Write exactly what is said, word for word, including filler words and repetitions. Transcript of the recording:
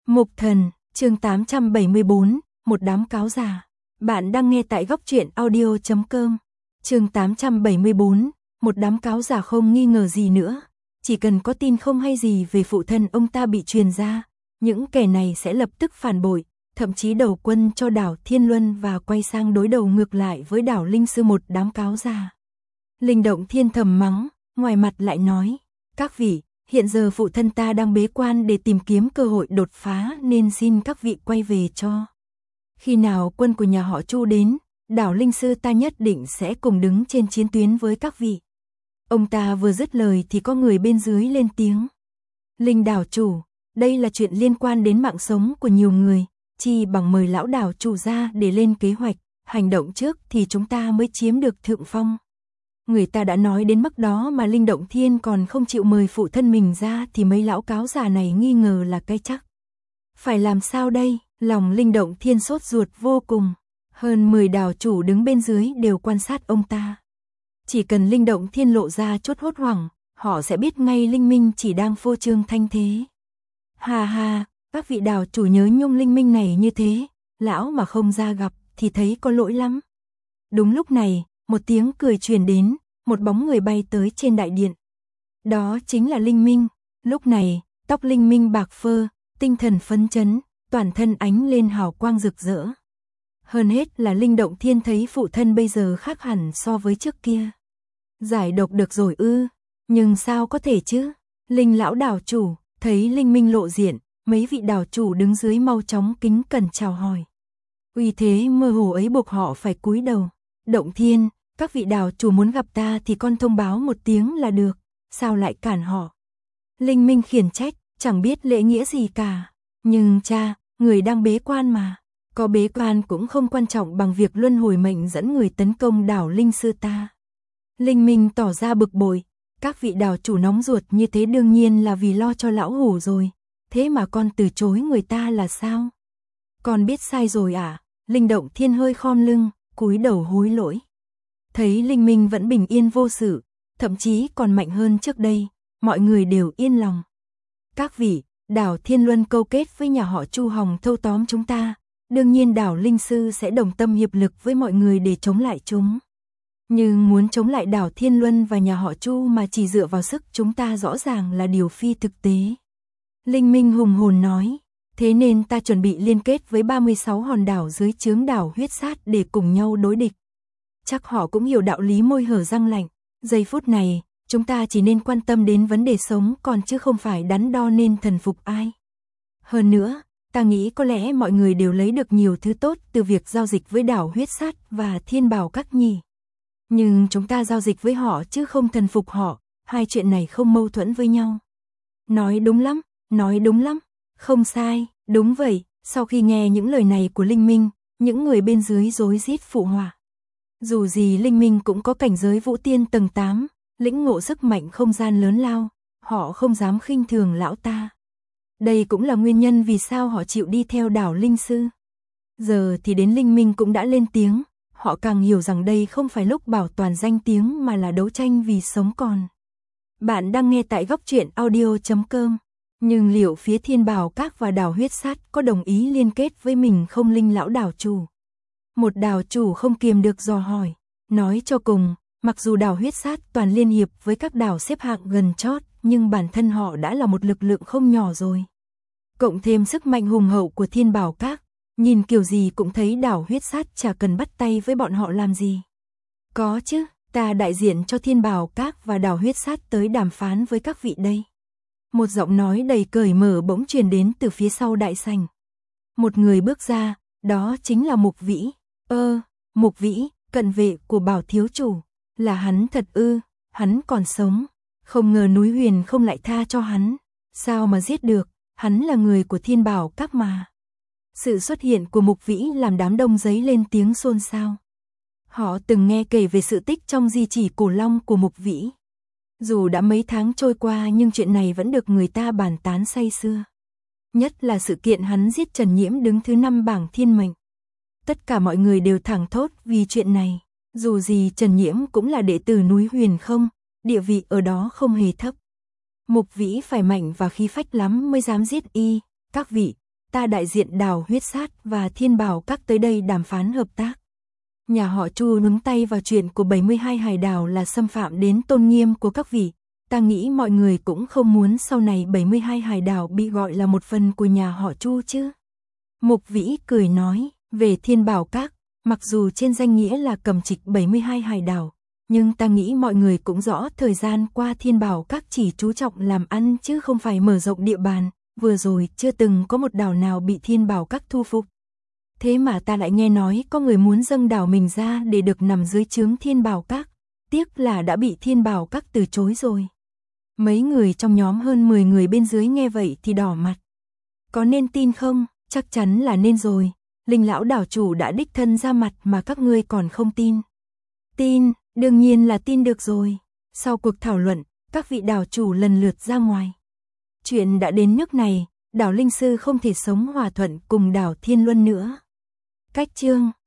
Mục Thần, chương tám trăm bảy mươi bốn, một đám cáo già. Bạn đang nghe tại góc truyện audio chấm com. Chương tám trăm bảy mươi bốn, một đám cáo già không nghi ngờ gì nữa. Chỉ cần có tin không hay gì về phụ thân ông ta bị truyền ra, những kẻ này sẽ lập tức phản bội, thậm chí đầu quân cho đảo Thiên Luân và quay sang đối đầu ngược lại với đảo Linh Sư, một đám cáo già. Linh Động Thiên thầm mắng, ngoài mặt lại nói, các vị, hiện giờ phụ thân ta đang bế quan để tìm kiếm cơ hội đột phá nên xin các vị quay về cho. Khi nào quân của nhà họ Chu đến, đảo Linh Sư ta nhất định sẽ cùng đứng trên chiến tuyến với các vị. Ông ta vừa dứt lời thì có người bên dưới lên tiếng. Linh đảo chủ, đây là chuyện liên quan đến mạng sống của nhiều người, chi bằng mời lão đảo chủ ra để lên kế hoạch, hành động trước thì chúng ta mới chiếm được thượng phong. Người ta đã nói đến mức đó mà Linh Động Thiên còn không chịu mời phụ thân mình ra thì mấy lão cáo già này nghi ngờ là cái chắc. Phải làm sao đây? Lòng Linh Động Thiên sốt ruột vô cùng. Hơn mười đảo chủ đứng bên dưới đều quan sát ông ta. Chỉ cần Linh Động Thiên lộ ra chút hốt hoảng, họ sẽ biết ngay Linh Minh chỉ đang phô trương thanh thế. Hà hà, các vị đảo chủ nhớ nhung Linh Minh này như thế, lão mà không ra gặp thì thấy có lỗi lắm. Đúng lúc này, một tiếng cười truyền đến, một bóng người bay tới trên đại điện. Đó chính là Linh Minh. Lúc này, tóc Linh Minh bạc phơ, tinh thần phấn chấn, toàn thân ánh lên hào quang rực rỡ. Hơn hết là Linh Động Thiên thấy phụ thân bây giờ khác hẳn so với trước kia. Giải độc được rồi ư? Nhưng sao có thể chứ? Linh lão đảo chủ, thấy Linh Minh lộ diện, mấy vị đảo chủ đứng dưới mau chóng kính cẩn chào hỏi. Uy thế mơ hồ ấy buộc họ phải cúi đầu. Động Thiên, các vị đảo chủ muốn gặp ta thì con thông báo một tiếng là được, sao lại cản họ? Linh Minh khiển trách, chẳng biết lễ nghĩa gì cả. Nhưng cha, người đang bế quan mà. Có bế quan cũng không quan trọng bằng việc luân hồi mệnh dẫn người tấn công đảo Linh Sư ta. Linh Minh tỏ ra bực bội, các vị đảo chủ nóng ruột như thế đương nhiên là vì lo cho lão hủ rồi. Thế mà con từ chối người ta là sao? Con biết sai rồi à? Linh Động Thiên hơi khom lưng, cúi đầu hối lỗi. Thấy Linh Minh vẫn bình yên vô sự, thậm chí còn mạnh hơn trước đây, mọi người đều yên lòng. Các vị, đảo Thiên Luân câu kết với nhà họ Chu Hồng thâu tóm chúng ta, đương nhiên đảo Linh Sư sẽ đồng tâm hiệp lực với mọi người để chống lại chúng. Nhưng muốn chống lại đảo Thiên Luân và nhà họ Chu mà chỉ dựa vào sức chúng ta rõ ràng là điều phi thực tế. Linh Minh hùng hồn nói, thế nên ta chuẩn bị liên kết với ba mươi sáu hòn đảo dưới trướng đảo Huyết Sát để cùng nhau đối địch. Chắc họ cũng hiểu đạo lý môi hở răng lạnh. Giây phút này, chúng ta chỉ nên quan tâm đến vấn đề sống còn chứ không phải đắn đo nên thần phục ai. Hơn nữa, ta nghĩ có lẽ mọi người đều lấy được nhiều thứ tốt từ việc giao dịch với đảo Huyết Sát và Thiên Bảo Các nhỉ. Nhưng chúng ta giao dịch với họ chứ không thần phục họ, hai chuyện này không mâu thuẫn với nhau. Nói đúng lắm, nói đúng lắm, không sai, đúng vậy. Sau khi nghe những lời này của Linh Minh, những người bên dưới rối rít phụ họa. Dù gì Linh Minh cũng có cảnh giới vũ tiên tầng tám, lĩnh ngộ sức mạnh không gian lớn lao, họ không dám khinh thường lão ta. Đây cũng là nguyên nhân vì sao họ chịu đi theo đảo Linh Sư. Giờ thì đến Linh Minh cũng đã lên tiếng, họ càng hiểu rằng đây không phải lúc bảo toàn danh tiếng mà là đấu tranh vì sống còn. Bạn đang nghe tại góc truyện audio chấm com. Nhưng liệu phía Thiên Bảo Các và đảo Huyết Sát có đồng ý liên kết với mình không? Linh lão đảo chủ? Một đảo chủ không kiềm được dò hỏi. Nói cho cùng, mặc dù đảo Huyết Sát toàn liên hiệp với các đảo xếp hạng gần chót, nhưng bản thân họ đã là một lực lượng không nhỏ rồi. Cộng thêm sức mạnh hùng hậu của Thiên Bảo Các, nhìn kiểu gì cũng thấy đảo Huyết Sát chả cần bắt tay với bọn họ làm gì. Có chứ, ta đại diện cho Thiên Bảo Các và đảo Huyết Sát tới đàm phán với các vị đây. Một giọng nói đầy cởi mở bỗng truyền đến từ phía sau đại sảnh. Một người bước ra, đó chính là Mục Vĩ. Ơ, Mục Vĩ, cận vệ của Bảo thiếu chủ, là hắn thật ư? Hắn còn sống, không ngờ núi Huyền không lại tha cho hắn. Sao mà giết được, hắn là người của Thiên Bảo Các mà. Sự xuất hiện của Mục Vĩ làm đám đông giấy lên tiếng xôn xao. Họ từng nghe kể về sự tích trong di chỉ cổ long của Mục Vĩ. Dù đã mấy tháng trôi qua nhưng chuyện này vẫn được người ta bàn tán say sưa. Nhất là sự kiện hắn giết Trần Nhiễm đứng thứ năm bảng thiên mệnh. Tất cả mọi người đều thảng thốt vì chuyện này. Dù gì Trần Nhiễm cũng là đệ tử núi Huyền không, địa vị ở đó không hề thấp. Mục Vĩ phải mạnh và khí phách lắm mới dám giết y. Các vị, ta đại diện đảo Huyết Sát và Thiên Bảo Các tới đây đàm phán hợp tác. Nhà họ Chu nhúng tay vào chuyện của bảy mươi hai hải đảo là xâm phạm đến tôn nghiêm của các vị. Ta nghĩ mọi người cũng không muốn sau này bảy mươi hai hải đảo bị gọi là một phần của nhà họ Chu chứ. Mục Vĩ cười nói, về Thiên Bảo Các, mặc dù trên danh nghĩa là cầm trịch bảy mươi hai hải đảo, nhưng ta nghĩ mọi người cũng rõ thời gian qua Thiên Bảo Các chỉ chú trọng làm ăn chứ không phải mở rộng địa bàn, vừa rồi chưa từng có một đảo nào bị Thiên Bảo Các thu phục. Thế mà ta lại nghe nói có người muốn dâng đảo mình ra để được nằm dưới trướng Thiên Bảo Các, tiếc là đã bị Thiên Bảo Các từ chối rồi. Mấy người trong nhóm hơn mười người bên dưới nghe vậy thì đỏ mặt. Có nên tin không? Chắc chắn là nên rồi. Linh lão đảo chủ đã đích thân ra mặt mà các ngươi còn không tin. Tin, đương nhiên là tin được rồi. Sau cuộc thảo luận, các vị đảo chủ lần lượt ra ngoài. Chuyện đã đến nước này, đảo Linh Sư không thể sống hòa thuận cùng đảo Thiên Luân nữa. Cách chương